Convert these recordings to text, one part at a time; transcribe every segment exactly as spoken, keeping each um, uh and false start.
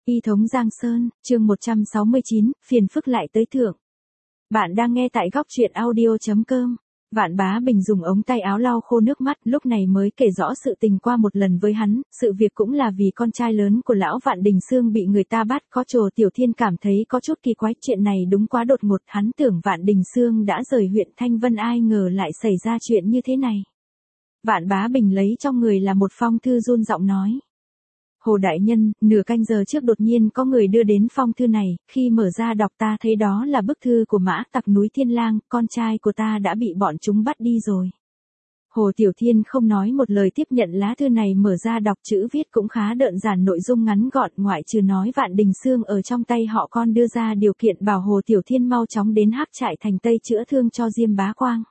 Y thống Giang Sơn, chương một trăm sáu mươi chín, phiền phức lại tới thượng. Bạn đang nghe tại góc truyện audio chấm com. Vạn Bá Bình dùng ống tay áo lau khô nước mắt, lúc này mới kể rõ sự tình qua một lần với hắn, sự việc cũng là vì con trai lớn của lão Vạn Đình Xương bị người ta bắt, có Trồ Tiểu Thiên cảm thấy có chút kỳ quái, chuyện này đúng quá đột ngột, hắn tưởng Vạn Đình Xương đã rời huyện Thanh Vân, ai ngờ lại xảy ra chuyện như thế này. Vạn Bá Bình lấy trong người là một phong thư, run giọng nói. Hồ đại nhân, nửa canh giờ trước đột nhiên có người đưa đến phong thư này, khi mở ra đọc ta thấy đó là bức thư của Mã Tặc núi Thiên Lang, con trai của ta đã bị bọn chúng bắt đi rồi. Hồ Tiểu Thiên không nói một lời tiếp nhận lá thư này, mở ra đọc, chữ viết cũng khá đơn giản, nội dung ngắn gọn, ngoại trừ nói Vạn Đình Xương ở trong tay họ, con đưa ra điều kiện bảo Hồ Tiểu Thiên mau chóng đến Hắc Trại thành Tây chữa thương cho Diêm Bá Quang.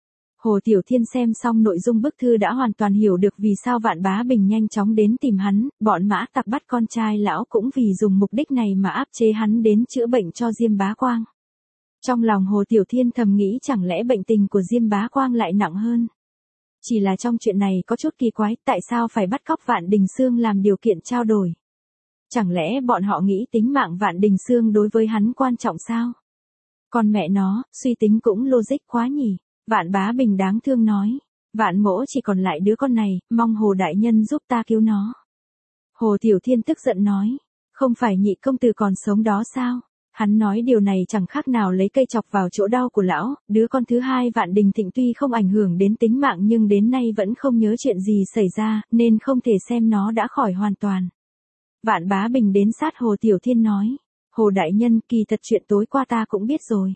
Hồ Tiểu Thiên xem xong nội dung bức thư đã hoàn toàn hiểu được vì sao Vạn Bá Bình nhanh chóng đến tìm hắn, bọn Mã Tặc bắt con trai lão cũng vì dùng mục đích này mà áp chế hắn đến chữa bệnh cho Diêm Bá Quang. Trong lòng Hồ Tiểu Thiên thầm nghĩ chẳng lẽ bệnh tình của Diêm Bá Quang lại nặng hơn. Chỉ là trong chuyện này có chút kỳ quái, tại sao phải bắt cóc Vạn Đình Xương làm điều kiện trao đổi? Chẳng lẽ bọn họ nghĩ tính mạng Vạn Đình Xương đối với hắn quan trọng sao? Còn mẹ nó, suy tính cũng logic quá nhỉ. Vạn Bá Bình đáng thương nói, Vạn mỗ chỉ còn lại đứa con này, mong Hồ đại nhân giúp ta cứu nó. Hồ Tiểu Thiên tức giận nói, không phải nhị công tử còn sống đó sao? Hắn nói điều này chẳng khác nào lấy cây chọc vào chỗ đau của lão, đứa con thứ hai Vạn Đình Thịnh tuy không ảnh hưởng đến tính mạng nhưng đến nay vẫn không nhớ chuyện gì xảy ra, nên không thể xem nó đã khỏi hoàn toàn. Vạn Bá Bình đến sát Hồ Tiểu Thiên nói, Hồ đại nhân, kỳ thật chuyện tối qua ta cũng biết rồi.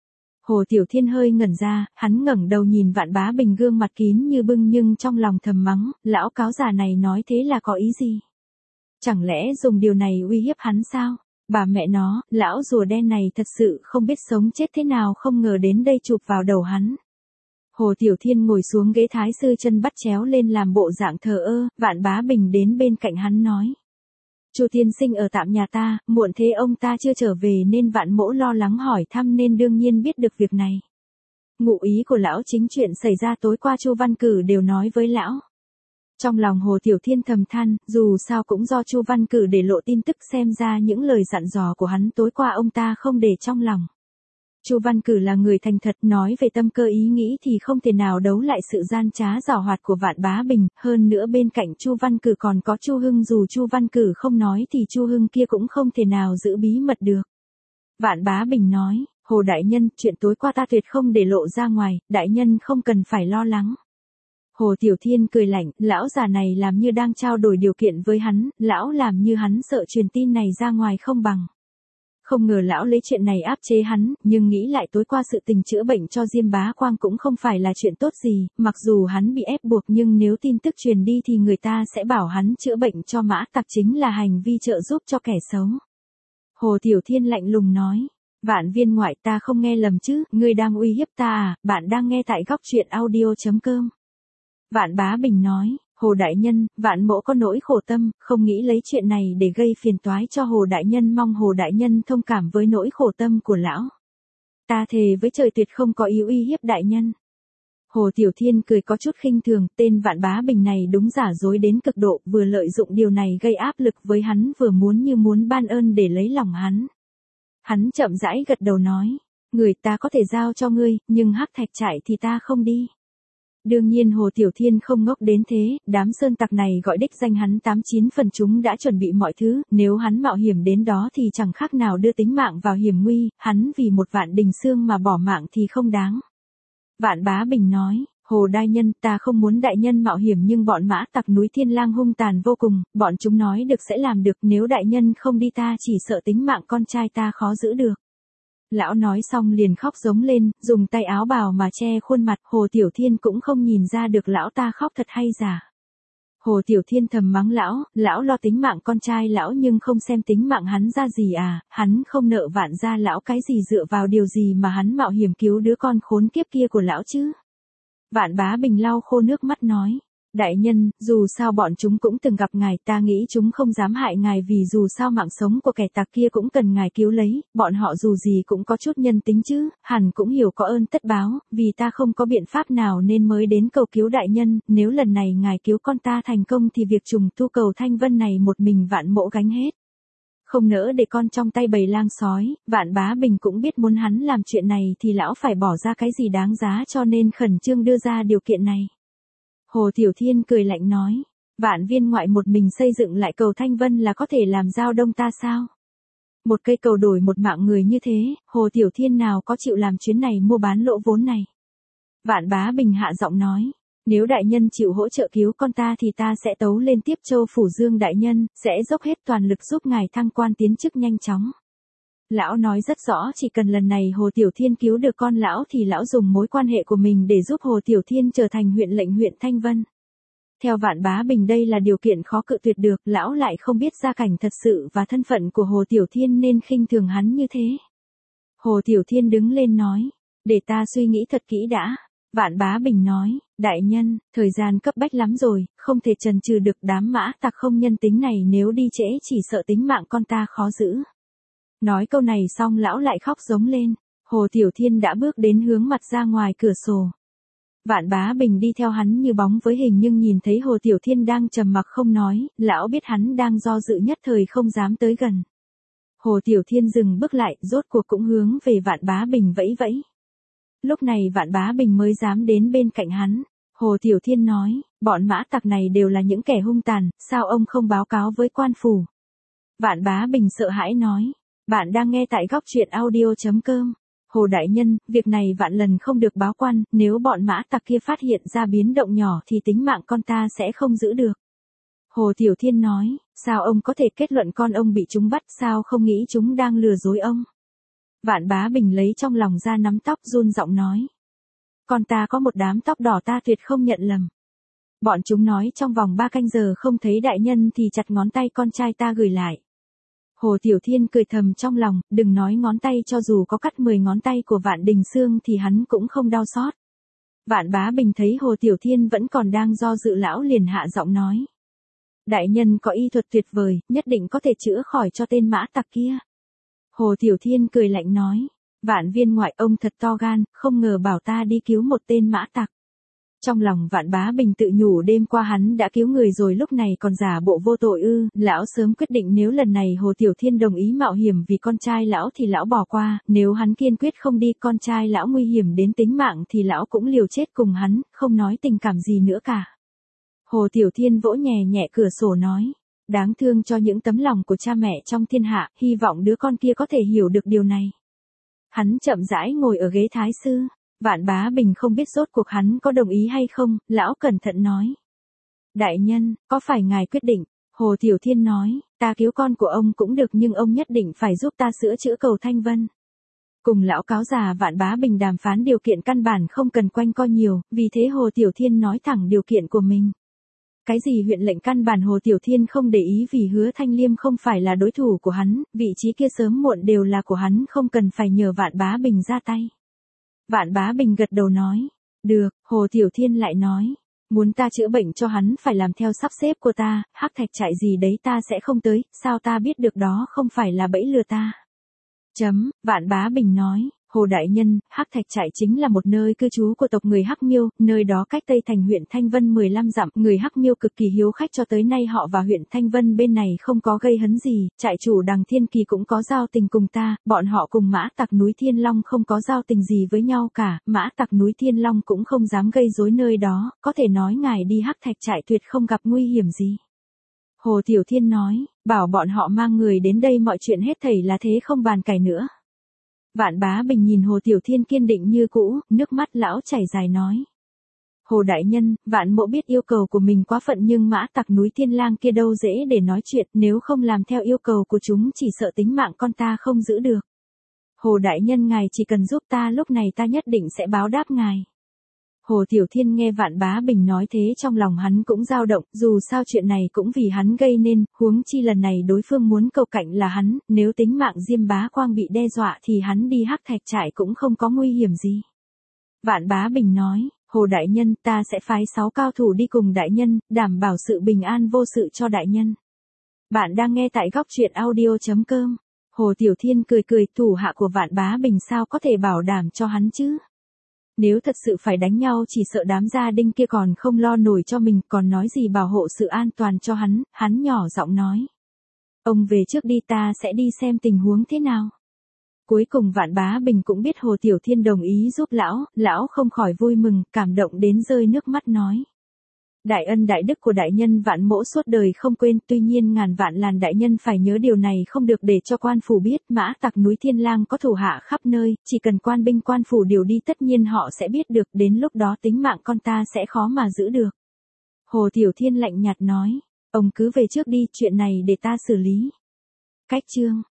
Hồ Tiểu Thiên hơi ngẩn ra, hắn ngẩng đầu nhìn Vạn Bá Bình gương mặt kín như bưng nhưng trong lòng thầm mắng, lão cáo già này nói thế là có ý gì? Chẳng lẽ dùng điều này uy hiếp hắn sao? Bà mẹ nó, lão rùa đen này thật sự không biết sống chết thế nào, không ngờ đến đây chụp vào đầu hắn. Hồ Tiểu Thiên ngồi xuống ghế thái sư, chân bắt chéo lên làm bộ dạng thờ ơ, Vạn Bá Bình đến bên cạnh hắn nói. Chu tiên sinh ở tạm nhà ta, muộn thế ông ta chưa trở về nên Vạn mỗ lo lắng hỏi thăm nên đương nhiên biết được việc này. Ngụ ý của lão chính chuyện xảy ra tối qua Chu Văn Cử đều nói với lão. Trong lòng Hồ Tiểu Thiên thầm than, dù sao cũng do Chu Văn Cử để lộ tin tức, xem ra những lời dặn dò của hắn tối qua ông ta không để trong lòng. Chu Văn Cử là người thành thật, nói về tâm cơ ý nghĩ thì không thể nào đấu lại sự gian trá giảo hoạt của Vạn Bá Bình, hơn nữa bên cạnh Chu Văn Cử còn có Chu Hưng, dù Chu Văn Cử không nói thì Chu Hưng kia cũng không thể nào giữ bí mật được. Vạn Bá Bình nói, Hồ đại nhân, chuyện tối qua ta tuyệt không để lộ ra ngoài, đại nhân không cần phải lo lắng. Hồ Tiểu Thiên cười lạnh, lão già này làm như đang trao đổi điều kiện với hắn, lão làm như hắn sợ truyền tin này ra ngoài không bằng. Không ngờ lão lấy chuyện này áp chế hắn, nhưng nghĩ lại tối qua sự tình chữa bệnh cho Diêm Bá Quang cũng không phải là chuyện tốt gì, mặc dù hắn bị ép buộc nhưng nếu tin tức truyền đi thì người ta sẽ bảo hắn chữa bệnh cho Mã Tặc chính là hành vi trợ giúp cho kẻ xấu. Hồ Tiểu Thiên lạnh lùng nói, Vạn viên ngoại, ta không nghe lầm chứ, ngươi đang uy hiếp ta à? Bạn đang nghe tại góc truyện audio chấm com. Vạn Bá Bình nói, Hồ đại nhân, Vạn mỗ có nỗi khổ tâm, không nghĩ lấy chuyện này để gây phiền toái cho Hồ đại nhân, mong Hồ đại nhân thông cảm với nỗi khổ tâm của lão. Ta thề với trời tuyệt không có ý uy hiếp đại nhân. Hồ Tiểu Thiên cười có chút khinh thường, tên Vạn Bá Bình này đúng giả dối đến cực độ, vừa lợi dụng điều này gây áp lực với hắn, vừa muốn như muốn ban ơn để lấy lòng hắn. Hắn chậm rãi gật đầu nói, người ta có thể giao cho ngươi, nhưng Hắc Thạch Trại thì ta không đi. Đương nhiên Hồ Tiểu Thiên không ngốc đến thế, đám sơn tặc này gọi đích danh hắn tám chín phần chúng đã chuẩn bị mọi thứ, nếu hắn mạo hiểm đến đó thì chẳng khác nào đưa tính mạng vào hiểm nguy, hắn vì một Vạn Đình Xương mà bỏ mạng thì không đáng. Vạn Bá Bình nói, Hồ đại nhân, ta không muốn đại nhân mạo hiểm nhưng bọn Mã Tặc núi Thiên Lang hung tàn vô cùng, bọn chúng nói được sẽ làm được, nếu đại nhân không đi ta chỉ sợ tính mạng con trai ta khó giữ được. Lão nói xong liền khóc giống lên, dùng tay áo bào mà che khuôn mặt, Hồ Tiểu Thiên cũng không nhìn ra được lão ta khóc thật hay giả. Hồ Tiểu Thiên thầm mắng lão, lão lo tính mạng con trai lão nhưng không xem tính mạng hắn ra gì à, hắn không nợ Vạn gia lão cái gì, dựa vào điều gì mà hắn mạo hiểm cứu đứa con khốn kiếp kia của lão chứ. Vạn Bá Bình lau khô nước mắt nói, đại nhân, dù sao bọn chúng cũng từng gặp ngài, ta nghĩ chúng không dám hại ngài vì dù sao mạng sống của kẻ tặc kia cũng cần ngài cứu lấy, bọn họ dù gì cũng có chút nhân tính chứ, hẳn cũng hiểu có ơn tất báo, vì ta không có biện pháp nào nên mới đến cầu cứu đại nhân, nếu lần này ngài cứu con ta thành công thì việc trùng tu cầu Thanh Vân này một mình Vạn mỗ gánh hết. Không nỡ để con trong tay bầy lang sói, Vạn Bá Bình cũng biết muốn hắn làm chuyện này thì lão phải bỏ ra cái gì đáng giá cho nên khẩn trương đưa ra điều kiện này. Hồ Tiểu Thiên cười lạnh nói, Vạn viên ngoại một mình xây dựng lại cầu Thanh Vân là có thể làm giao đông ta sao? Một cây cầu đổi một mạng người như thế, Hồ Tiểu Thiên nào có chịu làm chuyến này mua bán lỗ vốn này? Vạn Bá Bình hạ giọng nói, nếu đại nhân chịu hỗ trợ cứu con ta thì ta sẽ tấu lên Tiếp Châu Phủ Dương đại nhân, sẽ dốc hết toàn lực giúp ngài thăng quan tiến chức nhanh chóng. Lão nói rất rõ chỉ cần lần này Hồ Tiểu Thiên cứu được con lão thì lão dùng mối quan hệ của mình để giúp Hồ Tiểu Thiên trở thành huyện lệnh huyện Thanh Vân. Theo Vạn Bá Bình đây là điều kiện khó cự tuyệt được, lão lại không biết gia cảnh thật sự và thân phận của Hồ Tiểu Thiên nên khinh thường hắn như thế. Hồ Tiểu Thiên đứng lên nói, để ta suy nghĩ thật kỹ đã. Vạn Bá Bình nói, đại nhân, thời gian cấp bách lắm rồi, không thể chần chừ được đám mã tặc không nhân tính này, nếu đi trễ chỉ sợ tính mạng con ta khó giữ. Nói câu này xong lão lại khóc giống lên. Hồ Tiểu Thiên đã bước đến hướng mặt ra ngoài cửa sổ. Vạn Bá Bình đi theo hắn như bóng với hình nhưng nhìn thấy Hồ Tiểu Thiên đang trầm mặc không nói, lão biết hắn đang do dự nhất thời không dám tới gần. Hồ Tiểu Thiên dừng bước lại, rốt cuộc cũng hướng về Vạn Bá Bình vẫy vẫy. Lúc này Vạn Bá Bình mới dám đến bên cạnh hắn. Hồ Tiểu Thiên nói, bọn mã tặc này đều là những kẻ hung tàn, sao ông không báo cáo với quan phủ? Vạn Bá Bình sợ hãi nói, bạn đang nghe tại góc truyện audio chấm com. Hồ đại nhân, việc này vạn lần không được báo quan, nếu bọn mã tặc kia phát hiện ra biến động nhỏ thì tính mạng con ta sẽ không giữ được. Hồ Tiểu Thiên nói, sao ông có thể kết luận con ông bị chúng bắt, sao không nghĩ chúng đang lừa dối ông? Vạn Bá Bình lấy trong lòng ra nắm tóc run giọng nói. Con ta có một đám tóc đỏ, ta tuyệt không nhận lầm. Bọn chúng nói trong vòng ba canh giờ không thấy đại nhân thì chặt ngón tay con trai ta gửi lại. Hồ Tiểu Thiên cười thầm trong lòng, đừng nói ngón tay, cho dù có cắt mười ngón tay của Vạn Đình Xương thì hắn cũng không đau xót. Vạn Bá Bình thấy Hồ Tiểu Thiên vẫn còn đang do dự, lão liền hạ giọng nói. Đại nhân có y thuật tuyệt vời, nhất định có thể chữa khỏi cho tên mã tặc kia. Hồ Tiểu Thiên cười lạnh nói, Vạn viên ngoại ông thật to gan, không ngờ bảo ta đi cứu một tên mã tặc. Trong lòng Vạn Bá Bình tự nhủ đêm qua hắn đã cứu người rồi lúc này còn giả bộ vô tội ư, lão sớm quyết định nếu lần này Hồ Tiểu Thiên đồng ý mạo hiểm vì con trai lão thì lão bỏ qua, nếu hắn kiên quyết không đi, con trai lão nguy hiểm đến tính mạng thì lão cũng liều chết cùng hắn, không nói tình cảm gì nữa cả. Hồ Tiểu Thiên vỗ nhẹ nhẹ cửa sổ nói, đáng thương cho những tấm lòng của cha mẹ trong thiên hạ, hy vọng đứa con kia có thể hiểu được điều này. Hắn chậm rãi ngồi ở ghế thái sư. Vạn Bá Bình không biết rốt cuộc hắn có đồng ý hay không, lão cẩn thận nói. Đại nhân, có phải ngài quyết định? Hồ Tiểu Thiên nói, ta cứu con của ông cũng được nhưng ông nhất định phải giúp ta sửa chữa cầu Thanh Vân. Cùng lão cáo già Vạn Bá Bình đàm phán điều kiện căn bản không cần quanh co nhiều, vì thế Hồ Tiểu Thiên nói thẳng điều kiện của mình. Cái gì huyện lệnh căn bản Hồ Tiểu Thiên không để ý, vì Hứa Thanh Liêm không phải là đối thủ của hắn, vị trí kia sớm muộn đều là của hắn, không cần phải nhờ Vạn Bá Bình ra tay. Vạn Bá Bình gật đầu nói, được. Hồ Tiểu Thiên lại nói, muốn ta chữa bệnh cho hắn phải làm theo sắp xếp của ta, hắc thạch trại gì đấy ta sẽ không tới, sao ta biết được đó không phải là bẫy lừa ta? Chấm. Vạn Bá Bình nói, Hồ đại nhân, hắc thạch trại chính là một nơi cư trú của tộc người Hắc Miêu, nơi đó cách Tây Thành huyện Thanh Vân mười lăm dặm, người Hắc Miêu cực kỳ hiếu khách, cho tới nay họ và huyện Thanh Vân bên này không có gây hấn gì, trại chủ Đằng Thiên Kỳ cũng có giao tình cùng ta, bọn họ cùng mã tặc núi Thiên Long không có giao tình gì với nhau cả, mã tặc núi Thiên Long cũng không dám gây rối nơi đó, có thể nói ngài đi hắc thạch trại tuyệt không gặp nguy hiểm gì. Hồ Tiểu Thiên nói, bảo bọn họ mang người đến đây, mọi chuyện hết thảy là thế không bàn cãi nữa. Vạn Bá Bình nhìn Hồ Tiểu Thiên kiên định như cũ, nước mắt lão chảy dài nói. Hồ đại nhân, Vạn mộ biết yêu cầu của mình quá phận nhưng mã tặc núi Thiên Lang kia đâu dễ để nói chuyện, nếu không làm theo yêu cầu của chúng chỉ sợ tính mạng con ta không giữ được. Hồ đại nhân ngài chỉ cần giúp ta lúc này ta nhất định sẽ báo đáp ngài. Hồ Tiểu Thiên nghe Vạn Bá Bình nói thế trong lòng hắn cũng dao động, dù sao chuyện này cũng vì hắn gây nên, huống chi lần này đối phương muốn cầu cạnh là hắn, nếu tính mạng Diêm Bá Quang bị đe dọa thì hắn đi hắc thạch trại cũng không có nguy hiểm gì. Vạn Bá Bình nói, Hồ đại nhân, ta sẽ phái sáu cao thủ đi cùng đại nhân, đảm bảo sự bình an vô sự cho đại nhân. Bạn đang nghe tại góc truyện audio chấm com. Hồ Tiểu Thiên cười cười, thủ hạ của Vạn Bá Bình sao có thể bảo đảm cho hắn chứ? Nếu thật sự phải đánh nhau chỉ sợ đám gia đinh kia còn không lo nổi cho mình, còn nói gì bảo hộ sự an toàn cho hắn, hắn nhỏ giọng nói. Ông về trước đi, ta sẽ đi xem tình huống thế nào. Cuối cùng Vạn Bá Bình cũng biết Hồ Tiểu Thiên đồng ý giúp lão, lão không khỏi vui mừng, cảm động đến rơi nước mắt nói. Đại ân đại đức của đại nhân Vạn mỗ suốt đời không quên, tuy nhiên ngàn vạn làn đại nhân phải nhớ điều này không được để cho quan phủ biết, mã tặc núi Thiên Lang có thủ hạ khắp nơi, chỉ cần quan binh quan phủ điều đi tất nhiên họ sẽ biết được, đến lúc đó tính mạng con ta sẽ khó mà giữ được. Hồ Tiểu Thiên lạnh nhạt nói, ông cứ về trước đi, chuyện này để ta xử lý. Cách chương